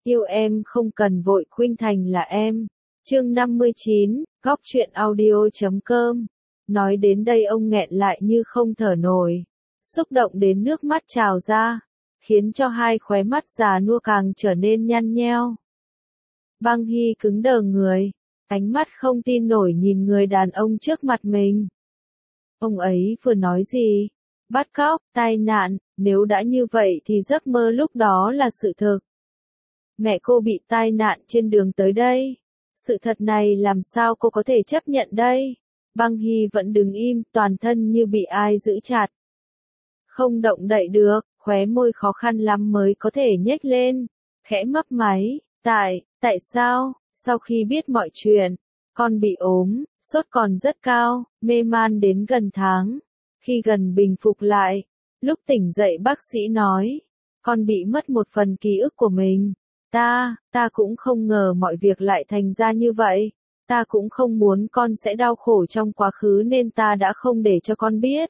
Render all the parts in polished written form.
Yêu em không cần vội khuynh thành là em. Chương 59, Góc truyện audio.com. Nói đến đây ông nghẹn lại như không thở nổi. Xúc động đến nước mắt trào ra, khiến cho hai khóe mắt già nua càng trở nên nhăn nheo. Băng Hy cứng đờ người, ánh mắt không tin nổi nhìn người đàn ông trước mặt mình. Ông ấy vừa nói gì? Bắt cóc, tai nạn, nếu đã như vậy thì giấc mơ lúc đó là sự thực. Mẹ cô bị tai nạn trên đường tới đây. Sự thật này làm sao cô có thể chấp nhận đây? Băng Hy vẫn đứng im, toàn thân như bị ai giữ chặt. Không động đậy được, khóe môi khó khăn lắm mới có thể nhếch lên. Khẽ mấp máy, tại sao, sau khi biết mọi chuyện, con bị ốm, sốt còn rất cao, mê man đến gần tháng. Khi gần bình phục lại, lúc tỉnh dậy bác sĩ nói, con bị mất một phần ký ức của mình. Ta cũng không ngờ mọi việc lại thành ra như vậy. Ta cũng không muốn con sẽ đau khổ trong quá khứ nên ta đã không để cho con biết.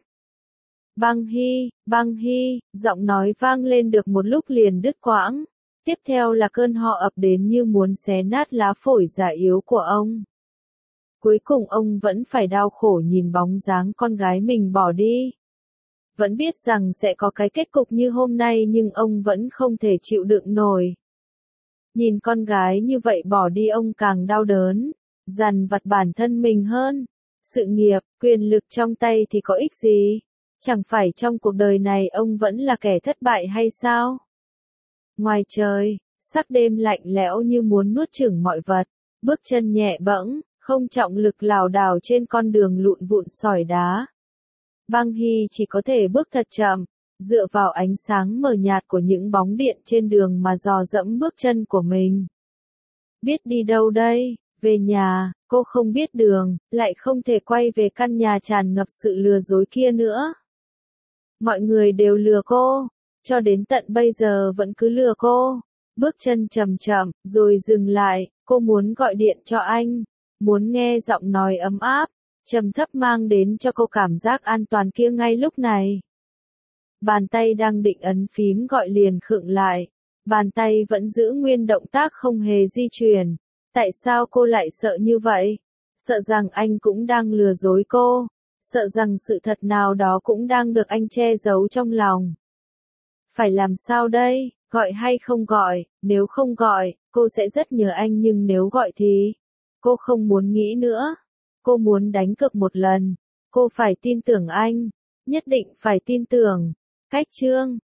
Băng Hy, giọng nói vang lên được một lúc liền đứt quãng. Tiếp theo là cơn ho ập đến như muốn xé nát lá phổi già yếu của ông. Cuối cùng ông vẫn phải đau khổ nhìn bóng dáng con gái mình bỏ đi. Vẫn biết rằng sẽ có cái kết cục như hôm nay nhưng ông vẫn không thể chịu đựng nổi. Nhìn con gái như vậy bỏ đi ông càng đau đớn, dằn vặt bản thân mình hơn. Sự nghiệp, quyền lực trong tay thì có ích gì? Chẳng phải trong cuộc đời này ông vẫn là kẻ thất bại hay sao? Ngoài trời, sắc đêm lạnh lẽo như muốn nuốt chửng mọi vật, bước chân nhẹ bẫng, không trọng lực lảo đảo trên con đường lụn vụn sỏi đá. Băng Hy chỉ có thể bước thật chậm, dựa vào ánh sáng mờ nhạt của những bóng điện trên đường mà dò dẫm bước chân của mình. Biết đi đâu đây? Về nhà, cô không biết đường, lại không thể quay về căn nhà tràn ngập sự lừa dối kia nữa. Mọi người đều lừa cô, cho đến tận bây giờ vẫn cứ lừa cô. Bước chân chậm chậm, rồi dừng lại, cô muốn gọi điện cho anh, muốn nghe giọng nói ấm áp, trầm thấp mang đến cho cô cảm giác an toàn kia ngay lúc này. Bàn tay đang định ấn phím gọi liền khựng lại, bàn tay vẫn giữ nguyên động tác không hề di chuyển. Tại sao cô lại sợ như vậy? Sợ rằng anh cũng đang lừa dối cô, sợ rằng sự thật nào đó cũng đang được anh che giấu trong lòng. Phải làm sao đây, gọi hay không gọi? Nếu không gọi, cô sẽ rất nhớ anh, nhưng nếu gọi thì cô không muốn nghĩ nữa. Cô muốn đánh cược một lần. Cô phải tin tưởng anh, nhất định phải tin tưởng. Cách chương